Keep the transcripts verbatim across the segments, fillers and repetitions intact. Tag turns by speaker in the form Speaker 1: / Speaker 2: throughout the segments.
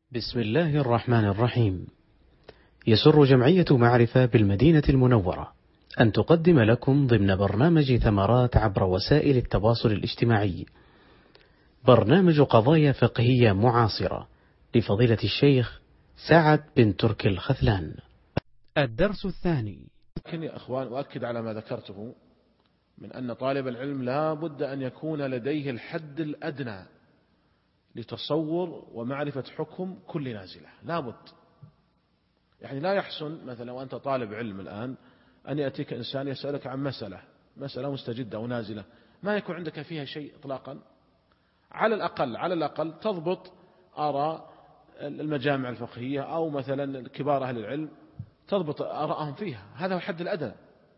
Speaker 1: بسم الله الرحمن الرحيم. يسر جمعية معرفة بالمدينة المنورة أن تقدم لكم ضمن برنامج ثمرات عبر وسائل التواصل الاجتماعي برنامج قضايا فقهية معاصرة لفضيلة الشيخ سعد بن تركي الخذلان. الدرس الثاني.
Speaker 2: لكن يا أخوان أؤكد على ما ذكرته من أن طالب العلم لا بد أن يكون لديه الحد الأدنى لتصور ومعرفة حكم كل نازلة، لا بد. يعني لا يحسن مثلا وأنت طالب علم الآن أن يأتيك إنسان يسألك عن مسألة مسألة مستجدة أو نازلة ما يكون عندك فيها شيء إطلاقا. على الأقل على الأقل تضبط آراء المجامع الفقهية أو مثلا كبار أهل العلم تضبط آراءهم فيها، هذا هو الحد الأدنى.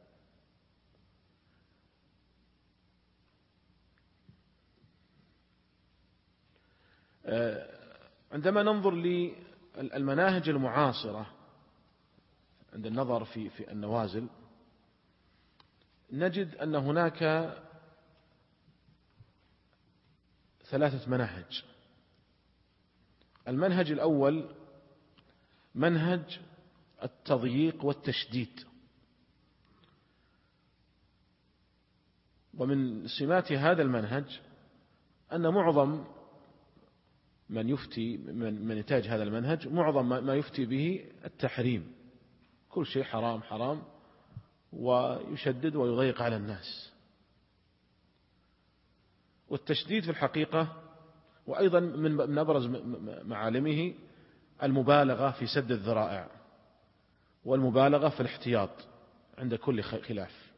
Speaker 2: عندما ننظر للمناهج المعاصرة عند النظر في في النوازل نجد أن هناك ثلاثة مناهج. المنهج الأول منهج التضييق والتشديد، ومن سمات هذا المنهج أن معظم من يفتي من من يتاج هذا المنهج معظم ما يفتي به التحريم، كل شيء حرام حرام ويشدد ويضيق على الناس. والتشديد في الحقيقة وأيضا من أبرز معالمه المبالغة في سد الذرائع والمبالغة في الاحتياط عند كل خلاف.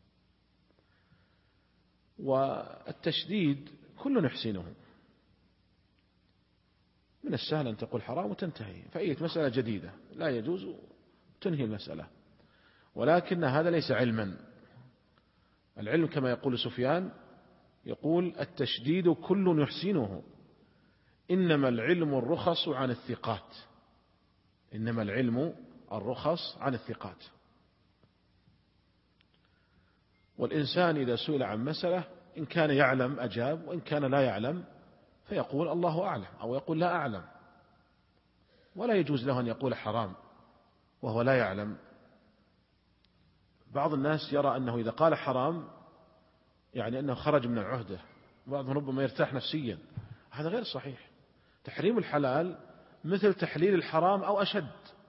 Speaker 2: والتشديد كل يحسنه، من السهل أن تقول حرام وتنتهي، فأي مسألة جديدة لا يجوز تنهي المسألة، ولكن هذا ليس علما. العلم كما يقول سفيان يقول التشديد كل يحسنه، إنما العلم الرخص عن الثقات، إنما العلم الرخص عن الثقات. والإنسان إذا سئل عن مسألة إن كان يعلم أجاب، وإن كان لا يعلم فيقول الله أعلم أو يقول لا أعلم، ولا يجوز له أن يقول حرام وهو لا يعلم. بعض الناس يرى أنه إذا قال حرام يعني أنه خرج من العهدة، بعضهم ربما يرتاح نفسيا، هذا غير صحيح. تحريم الحلال مثل تحليل الحرام أو أشد،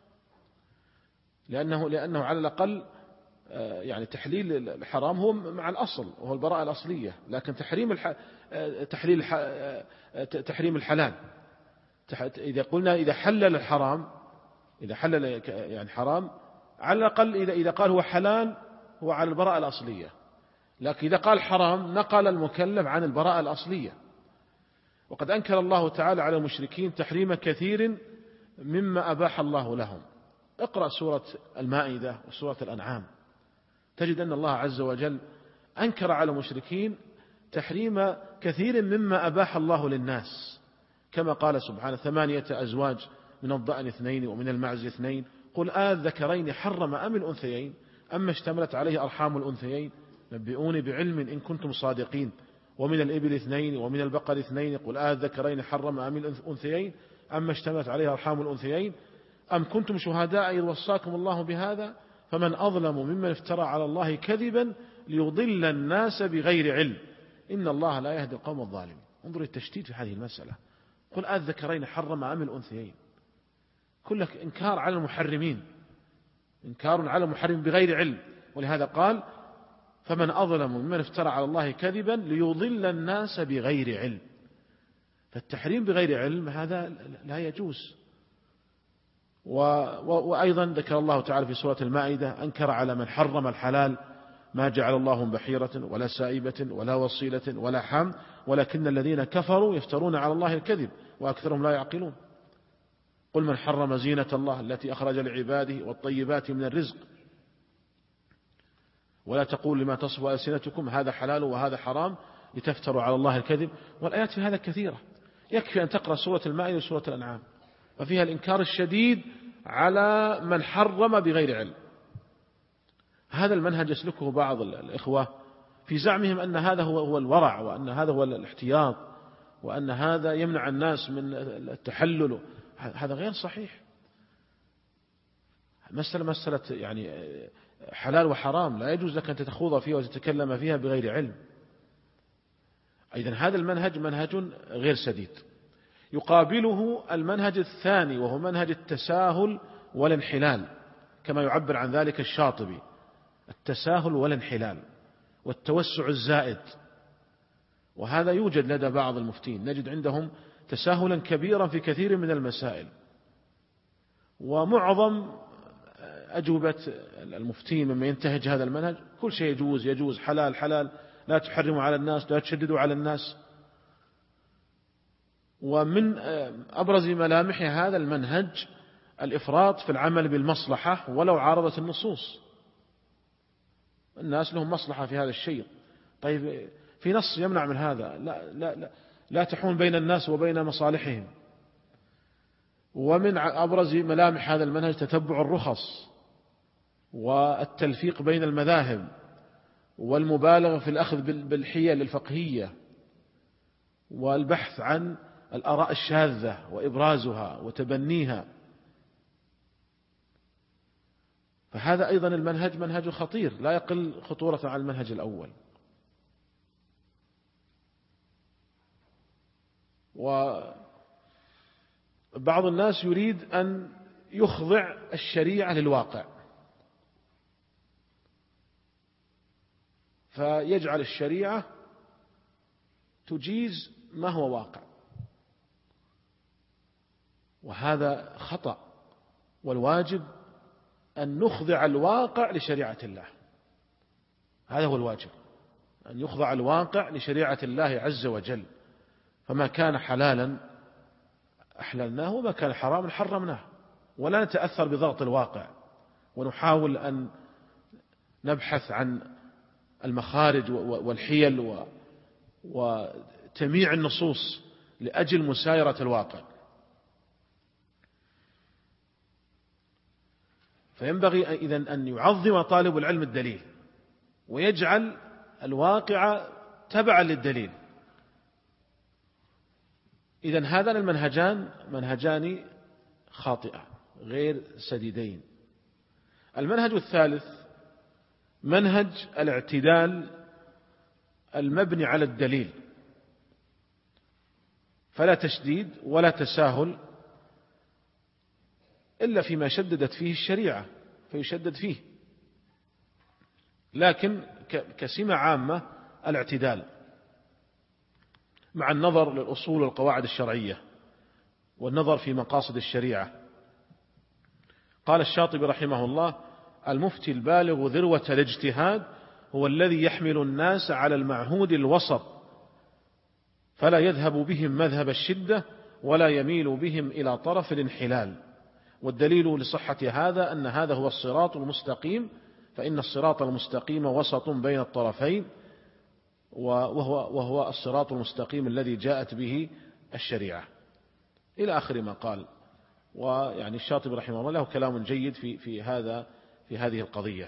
Speaker 2: لأنه لأنه على الأقل يعني تحليل الحرام هو مع الأصل وهو البراءة الأصلية، لكن تحريم الح... تحليل الح... تحريم الحلال إذا قلنا إذا حلل الحرام إذا حلل يعني حرام على الأقل إذا إذا قال هو حلال هو على البراءة الأصلية، لكن إذا قال حرام نقل المكلف عن البراءة الأصلية. وقد أنكر الله تعالى على المشركين تحريم كثير مما أباح الله لهم. اقرأ سورة المائدة وسورة الأنعام تجد أن الله عز وجل أنكر على المشركين تحريم كثير مما أباح الله للناس، كما قال سبحانه ثمانية أزواج من الضأن اثنين ومن المعز اثنين قل آذكرين حرم أم الأنثيين أما اشتملت عليه أرحام الأنثيين نبئوني بعلم إن كنتم صادقين ومن الإبل اثنين ومن البقر اثنين قل آذكرين حرم أم الأنثيين أما اشتملت عليه أرحام الأنثيين أم كنتم شهداء إذ وصاكم الله بهذا فمن أظلم ممن افترى على الله كذبا ليضل الناس بغير علم إن الله لا يهدي القوم الظالمين. انظر التشديد في هذه المسألة، قل آذكرين حرم أم الأنثيين، كلك إنكار على المحرمين، إنكار على المحرم بغير علم. ولهذا قال فمن أظلم ممن افترى على الله كذبا ليضل الناس بغير علم. فالتحريم بغير علم هذا لا يجوز. وأيضا ذكر الله تعالى في سورة المائدة أنكر على من حرم الحلال ما جعل الله بحيرة ولا سائبة ولا وصيلة ولا حام ولكن الذين كفروا يفترون على الله الكذب وأكثرهم لا يعقلون. قل من حرم زينة الله التي أخرج لعباده والطيبات من الرزق ولا تقول لما تصف ألسنتكم هذا حلال وهذا حرام لتفتروا على الله الكذب. والآيات في هذا كثيرة، يكفي أن تقرأ سورة المائدة وسورة الأنعام وفيها الإنكار الشديد على من حرم بغير علم. هذا المنهج يسلكه بعض الإخوة في زعمهم أن هذا هو هو الورع وأن هذا هو الاحتياط وأن هذا يمنع الناس من التحلل. هذا غير صحيح. مسألة مسألة يعني حلال وحرام لا يجوز لك أن تتخوض فيها وتتكلم فيها بغير علم. إذن هذا المنهج منهج غير سديد. يقابله المنهج الثاني وهو منهج التساهل والانحلال، كما يعبر عن ذلك الشاطبي، التساهل والانحلال والتوسع الزائد. وهذا يوجد لدى بعض المفتين، نجد عندهم تساهلا كبيرا في كثير من المسائل. ومعظم أجوبة المفتين مما ينتهج هذا المنهج كل شيء يجوز يجوز، حلال حلال، لا تحرموا على الناس، لا تشددوا على الناس. ومن أبرز ملامح هذا المنهج الإفراط في العمل بالمصلحة ولو عارضت النصوص. الناس لهم مصلحة في هذا الشيء، طيب في نص يمنع من هذا، لا لا لا, لا تحول بين الناس وبين مصالحهم. ومن أبرز ملامح هذا المنهج تتبع الرخص والتلفيق بين المذاهب والمبالغة في الأخذ بالحيل الفقهية والبحث عن الآراء الشاذة وإبرازها وتبنيها. فهذا أيضا المنهج منهج خطير لا يقل خطورة عن المنهج الأول. وبعض الناس يريد أن يخضع الشريعة للواقع، فيجعل الشريعة تجيز ما هو واقع، وهذا خطأ. والواجب أن نخضع الواقع لشريعة الله، هذا هو الواجب، أن يخضع الواقع لشريعة الله عز وجل. فما كان حلالا أحللناه وما كان حراما حرمناه، ولا نتأثر بضغط الواقع ونحاول أن نبحث عن المخارج والحيل وتمييع النصوص لأجل مسايرة الواقع. فينبغي إذن أن يعظم طالب العلم الدليل ويجعل الواقع تبعا للدليل. إذن هذان المنهجان منهجان خاطئة غير سديدين. المنهج الثالث منهج الاعتدال المبني على الدليل، فلا تشديد ولا تساهل إلا فيما شددت فيه الشريعة فيشدد فيه، لكن كسمة عامة الاعتدال مع النظر للأصول والقواعد الشرعية والنظر في مقاصد الشريعة. قال الشاطبي رحمه الله: المفتي البالغ ذروة الاجتهاد هو الذي يحمل الناس على المعهود الوسط، فلا يذهب بهم مذهب الشدة ولا يميل بهم إلى طرف الانحلال. والدليل لصحة هذا أن هذا هو الصراط المستقيم، فإن الصراط المستقيم وسط بين الطرفين، وهو, وهو الصراط المستقيم الذي جاءت به الشريعة، إلى آخر ما قال. ويعني الشاطبي رحمه الله له كلام جيد في, في, هذا في هذه القضية.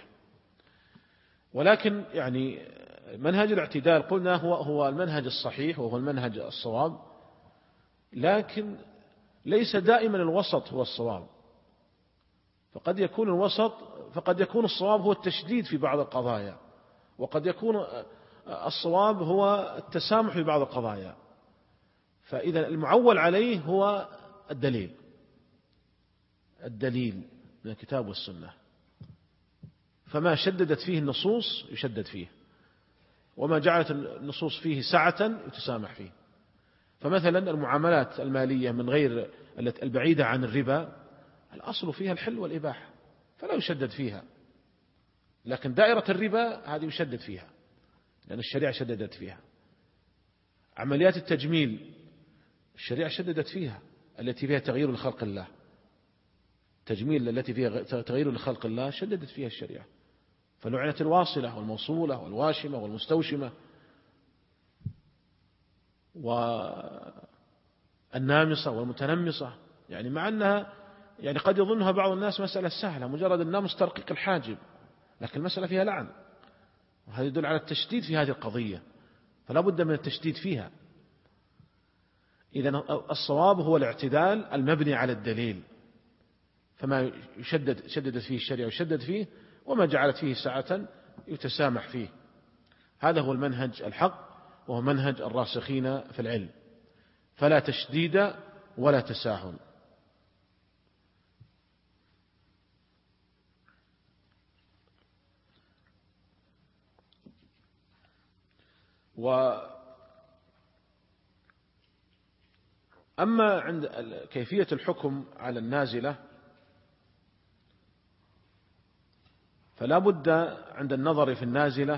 Speaker 2: ولكن يعني منهج الاعتدال قلنا هو, هو المنهج الصحيح وهو المنهج الصواب، لكن ليس دائما الوسط هو الصواب، فقد يكون الوسط فقد يكون الصواب هو التشديد في بعض القضايا، وقد يكون الصواب هو التسامح في بعض القضايا. فإذا المعول عليه هو الدليل الدليل من الكتاب والسنة، فما شددت فيه النصوص يشدد فيه، وما جعلت النصوص فيه سعة يتسامح فيه. فمثلا المعاملات المالية من غير البعيدة عن الربا الأصل فيها الحل والإباحة فلا يشدد فيها، لكن دائرة الربا هذه يشدد فيها لأن الشريعة شددت فيها. عمليات التجميل الشريعة شددت فيها، التي فيها تغيير لخلق الله، تجميل التي فيها تغيير لخلق الله شددت فيها الشريعة. فلعنت الواصلة والموصولة والواشمة والمستوشمة والنامصة والمتنمصة، يعني مع أنها يعني قد يظنها بعض الناس مسألة سهلة، مجرد النامص ترقيق الحاجب، لكن المسألة فيها لعن، وهذا يدل على التشديد في هذه القضية، فلا بد من التشديد فيها. إذن الصواب هو الاعتدال المبني على الدليل، فما يشدد شددت فيه الشريعة يشدد فيه، وما جعلت فيه سعة يتسامح فيه. هذا هو المنهج الحق، وهو منهج الراسخين في العلم، فلا تشديد ولا تساهل. وأما عند كيفية الحكم على النازلة فلا بد عند النظر في النازلة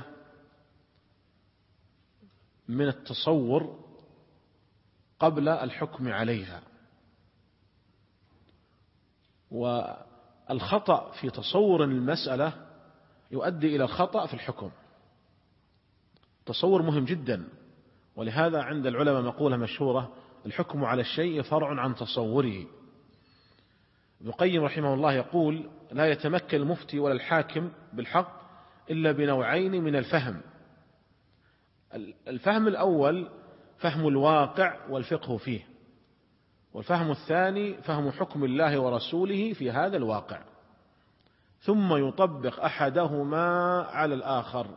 Speaker 2: من التصور قبل الحكم عليها، والخطأ في تصور المسألة يؤدي إلى الخطأ في الحكم. تصور مهم جدا، ولهذا عند العلماء مقولة مشهورة: الحكم على الشيء فرع عن تصوره. ابن القيم رحمه الله يقول: لا يتمكن المفتي ولا الحاكم بالحق إلا بنوعين من الفهم. الفهم الأول فهم الواقع والفقه فيه، والفهم الثاني فهم حكم الله ورسوله في هذا الواقع، ثم يطبق أحدهما على الآخر.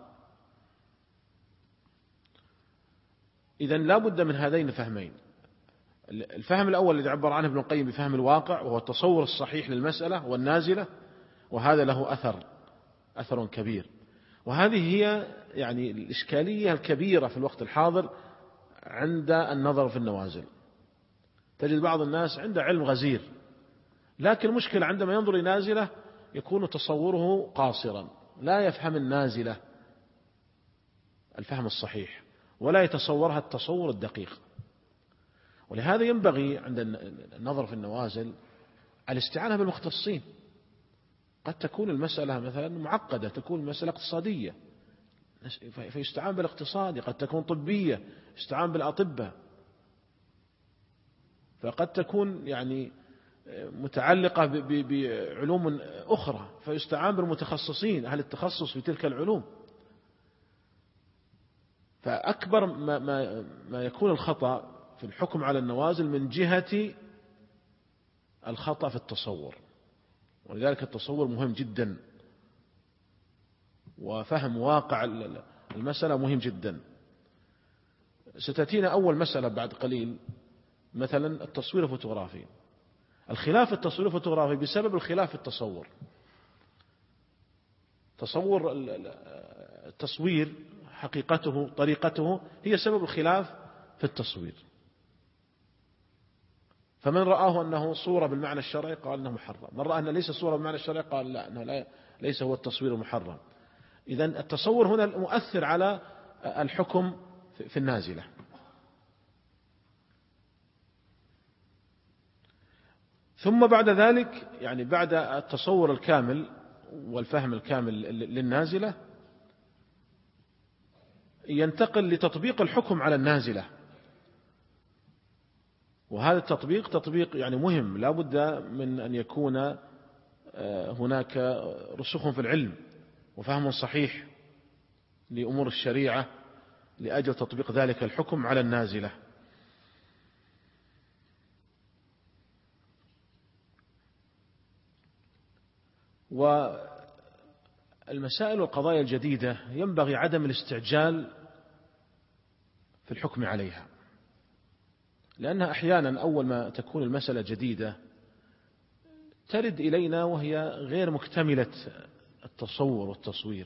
Speaker 2: إذن لا بد من هذين الفهمين: الفهم الأول الذي عبر عنه ابن القيم بفهم الواقع، وهو التصور الصحيح للمسألة والنازلة، وهذا له أثر أثر كبير. وهذه هي يعني الإشكالية الكبيرة في الوقت الحاضر عند النظر في النوازل. تجد بعض الناس عنده علم غزير، لكن المشكلة عندما ينظر إلى نازلة يكون تصوره قاصرا، لا يفهم النازلة الفهم الصحيح، ولا يتصورها التصور الدقيق. ولهذا ينبغي عند النظر في النوازل الاستعانة بالمختصين. قد تكون المسألة مثلا معقدة، تكون مسألة اقتصادية فيستعان بالاقتصادي، قد تكون طبية يستعان بالأطباء، فقد تكون يعني متعلقة بعلوم أخرى فيستعان بالمتخصصين أهل التخصص في تلك العلوم. فأكبر ما, ما, ما يكون الخطأ في الحكم على النوازل من جهة الخطأ في التصور، ولذلك التصور مهم جدا، وفهم واقع المسألة مهم جدا. ستأتينا أول مسألة بعد قليل، مثلا التصوير الفوتوغرافي. الخلاف في التصوير الفوتوغرافي بسبب الخلاف في التصور. تصور التصوير حقيقته طريقته هي سبب الخلاف في التصوير. فمن رآه أنه صورة بالمعنى الشرعي قال أنه محرم، من رأى أنه ليس صورة بالمعنى الشرعي قال لا، أنه لا ليس هو التصوير المحرم. إذن التصور هنا مؤثر على الحكم في النازلة. ثم بعد ذلك يعني بعد التصور الكامل والفهم الكامل للنازلة ينتقل لتطبيق الحكم على النازلة، وهذا التطبيق تطبيق يعني مهم، لا بد من أن يكون هناك رسوخ في العلم وفهم صحيح لأمور الشريعة لأجل تطبيق ذلك الحكم على النازلة. والمسائل والقضايا الجديدة ينبغي عدم الاستعجال في الحكم عليها، لأنها أحيانا أول ما تكون المسألة جديدة ترد إلينا وهي غير مكتملة التصور والتصوير،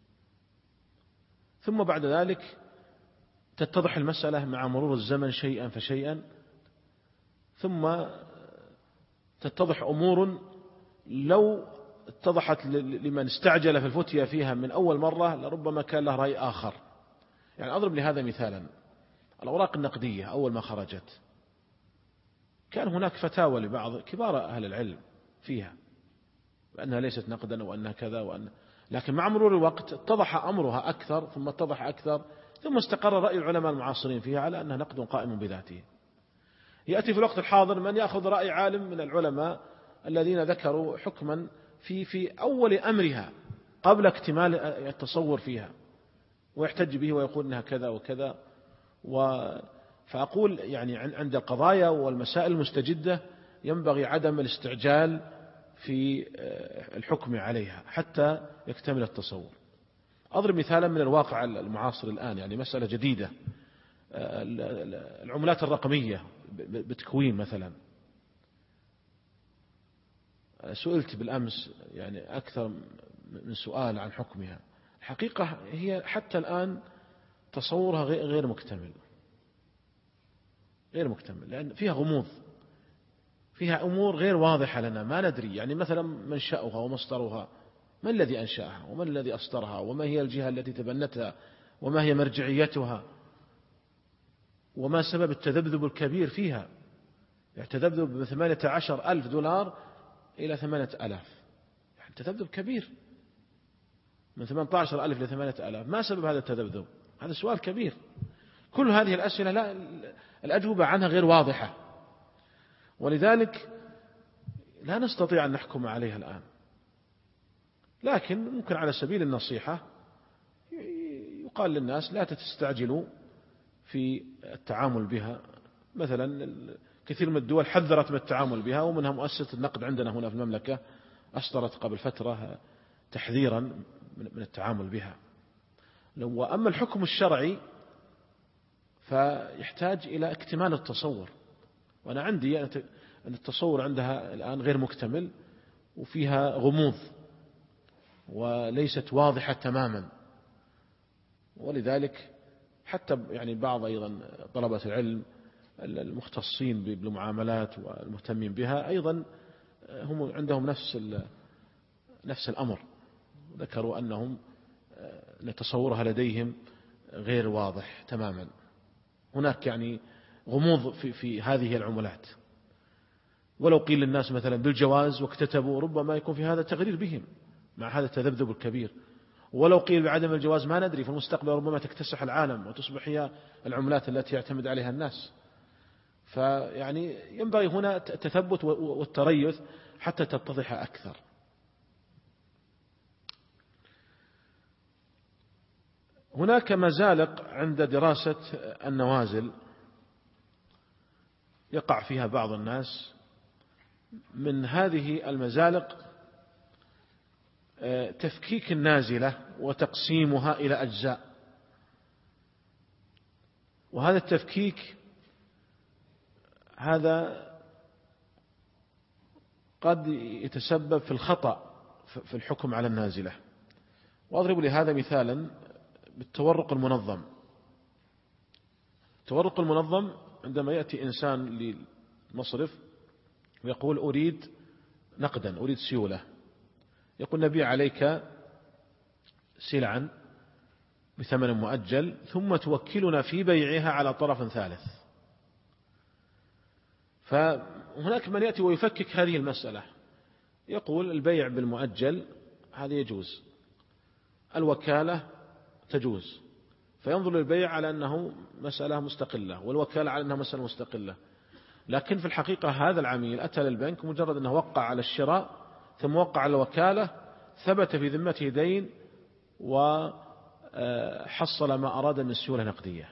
Speaker 2: ثم بعد ذلك تتضح المسألة مع مرور الزمن شيئا فشيئا، ثم تتضح أمور لو اتضحت لمن استعجل في الفتية فيها من أول مرة لربما كان له رأي آخر. يعني أضرب لهذا مثالا: الأوراق النقدية أول ما خرجت كان هناك فتاوى لبعض كبار أهل العلم فيها بأنها ليست نقدا وأنها كذا وأن، لكن مع مرور الوقت اتضح أمرها أكثر، ثم اتضح أكثر، ثم استقر رأي العلماء المعاصرين فيها على أنها نقد قائم بذاته. يأتي في الوقت الحاضر من يأخذ رأي عالم من العلماء الذين ذكروا حكما في في أول أمرها قبل اكتمال التصور فيها، ويحتج به ويقول أنها كذا وكذا، و فأقول يعني عند القضايا والمسائل المستجدة ينبغي عدم الاستعجال في الحكم عليها حتى يكتمل التصور. أضرب مثالا من الواقع المعاصر الآن، يعني مسألة جديدة، العملات الرقمية بتكوين مثلا. سئلت بالأمس يعني أكثر من سؤال عن حكمها. الحقيقة هي حتى الآن تصورها غير مكتمل، غير مكتمل، لأن فيها غموض، فيها أمور غير واضحة لنا، ما ندري يعني مثلا منشأها ومصدرها، ما الذي أنشأها وما الذي أصدرها وما هي الجهة التي تبنتها وما هي مرجعيتها وما سبب التذبذب الكبير فيها. يعني تذبذب من ثمانية عشر ألف دولار إلى ثمانية ألاف، يعني تذبذب كبير من ثمانية عشر ألف إلى ثمانية ألاف. ما سبب هذا التذبذب؟ هذا سؤال كبير. كل هذه الأسئلة لا الأجوبة عنها غير واضحة، ولذلك لا نستطيع أن نحكم عليها الآن. لكن ممكن على سبيل النصيحة يقال للناس لا تستعجلوا في التعامل بها. مثلا كثير من الدول حذرت من التعامل بها، ومنها مؤسسة النقد عندنا هنا في المملكة أصدرت قبل فترة تحذيرا من التعامل بها. وأما الحكم الشرعي فيحتاج إلى اكتمال التصور، وأنا عندي أن التصور عندها الآن غير مكتمل وفيها غموض وليست واضحة تماما. ولذلك حتى يعني بعض أيضا طلبة العلم المختصين بالمعاملات والمهتمين بها أيضا هم عندهم نفس نفس الأمر، ذكروا أنهم تصورها لديهم غير واضح تماما. هناك يعني غموض في, في هذه العملات. ولو قيل للناس مثلا بالجواز واكتتبوا ربما يكون في هذا تغرير بهم مع هذا التذبذب الكبير. ولو قيل بعدم الجواز ما ندري، في المستقبل ربما تكتسح العالم وتصبح هي العملات التي يعتمد عليها الناس. فيعني ينبغي هنا التثبت والتريث حتى تتضح أكثر. هناك مزالق عند دراسة النوازل يقع فيها بعض الناس. من هذه المزالق تفكيك النازلة وتقسيمها إلى أجزاء، وهذا التفكيك هذا قد يتسبب في الخطأ في الحكم على النازلة. وأضرب لهذا مثالا بالتورق المنظم. التورق المنظم عندما يأتي إنسان للمصرف ويقول أريد نقدا، أريد سيولة، يقول نبيع عليك سلعا بثمن مؤجل ثم توكلنا في بيعها على طرف ثالث. فهناك من يأتي ويفكك هذه المسألة، يقول البيع بالمؤجل هذا يجوز، الوكالة تجوز، فينظر للبيع على أنه مسألة مستقلة والوكالة على أنها مسألة مستقلة. لكن في الحقيقة هذا العميل أتى للبنك مجرد أنه وقع على الشراء ثم وقع على الوكالة، ثبت في ذمته دين وحصل ما أراد من سيولة نقدية.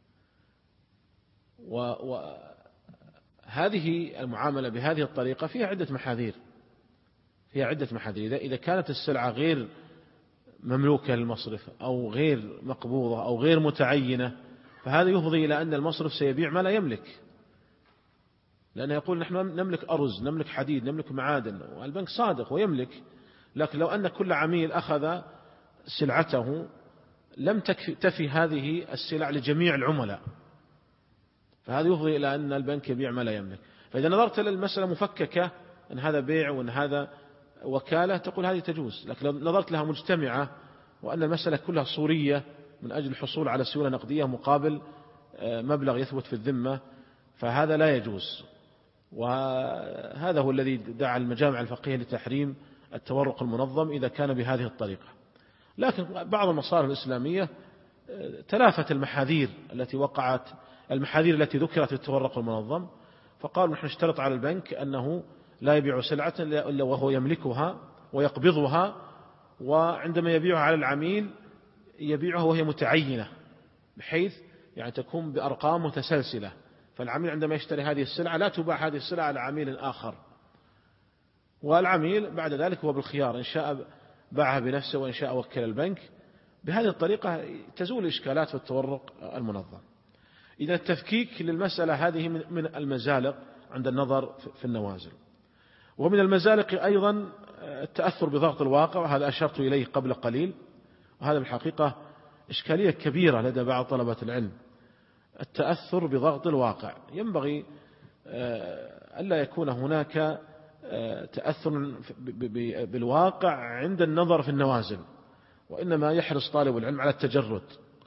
Speaker 2: وهذه المعاملة بهذه الطريقة فيها عدة محاذير، فيها عدة محاذير. إذا كانت السلعة غير مملوكة للمصرف أو غير مقبوضة أو غير متعينة، فهذا يفضي إلى أن المصرف سيبيع ما لا يملك، لأنه يقول نحن نملك أرز، نملك حديد، نملك معادن، والبنك صادق ويملك. لكن لو أن كل عميل أخذ سلعته لم تكفي هذه السلع لجميع العملاء، فهذا يفضي إلى أن البنك يبيع ما لا يملك. فإذا نظرت للمسألة مفككة أن هذا بيع وأن هذا وكالة تقول هذه تجوز. لكن لو نظرت لها مجتمعة وأن المسألة كلها صورية من أجل الحصول على سيولة نقدية مقابل مبلغ يثبت في الذمة، فهذا لا يجوز. وهذا هو الذي دعا المجامع الفقهية لتحريم التورق المنظم إذا كان بهذه الطريقة. لكن بعض المصارف الإسلامية تلافت المحاذير التي وقعت، المحاذير التي ذكرت في التورق المنظم، فقالوا نحن نشترط على البنك أنه لا يبيع سلعة إلا وهو يملكها ويقبضها، وعندما يبيعها على العميل يبيعها وهي متعينة، بحيث يعني تكون بأرقام متسلسلة، فالعميل عندما يشتري هذه السلعة لا تباع هذه السلعة على عميل آخر، والعميل بعد ذلك هو بالخيار، إن شاء باعها بنفسه وإن شاء وكل البنك. بهذه الطريقة تزول الإشكالات في التورق المنظم. إذا التفكيك للمسألة هذه من المزالق عند النظر في النوازل. ومن المزالق أيضا التأثر بضغط الواقع، وهذا أشرت إليه قبل قليل، وهذا بالحقيقة إشكالية كبيرة لدى بعض طلبة العلم. التأثر بضغط الواقع، ينبغي ألا يكون هناك تأثر بالواقع عند النظر في النوازل، وإنما يحرص طالب العلم على التجرد.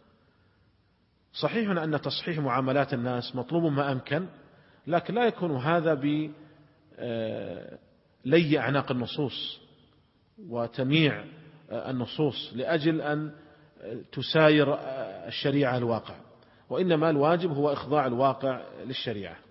Speaker 2: صحيح أن تصحيح معاملات الناس مطلوب ما أمكن، لكن لا يكون هذا بلي أعناق النصوص وتمييع النصوص لأجل أن تساير الشريعة الواقع، وإنما الواجب هو إخضاع الواقع للشريعة.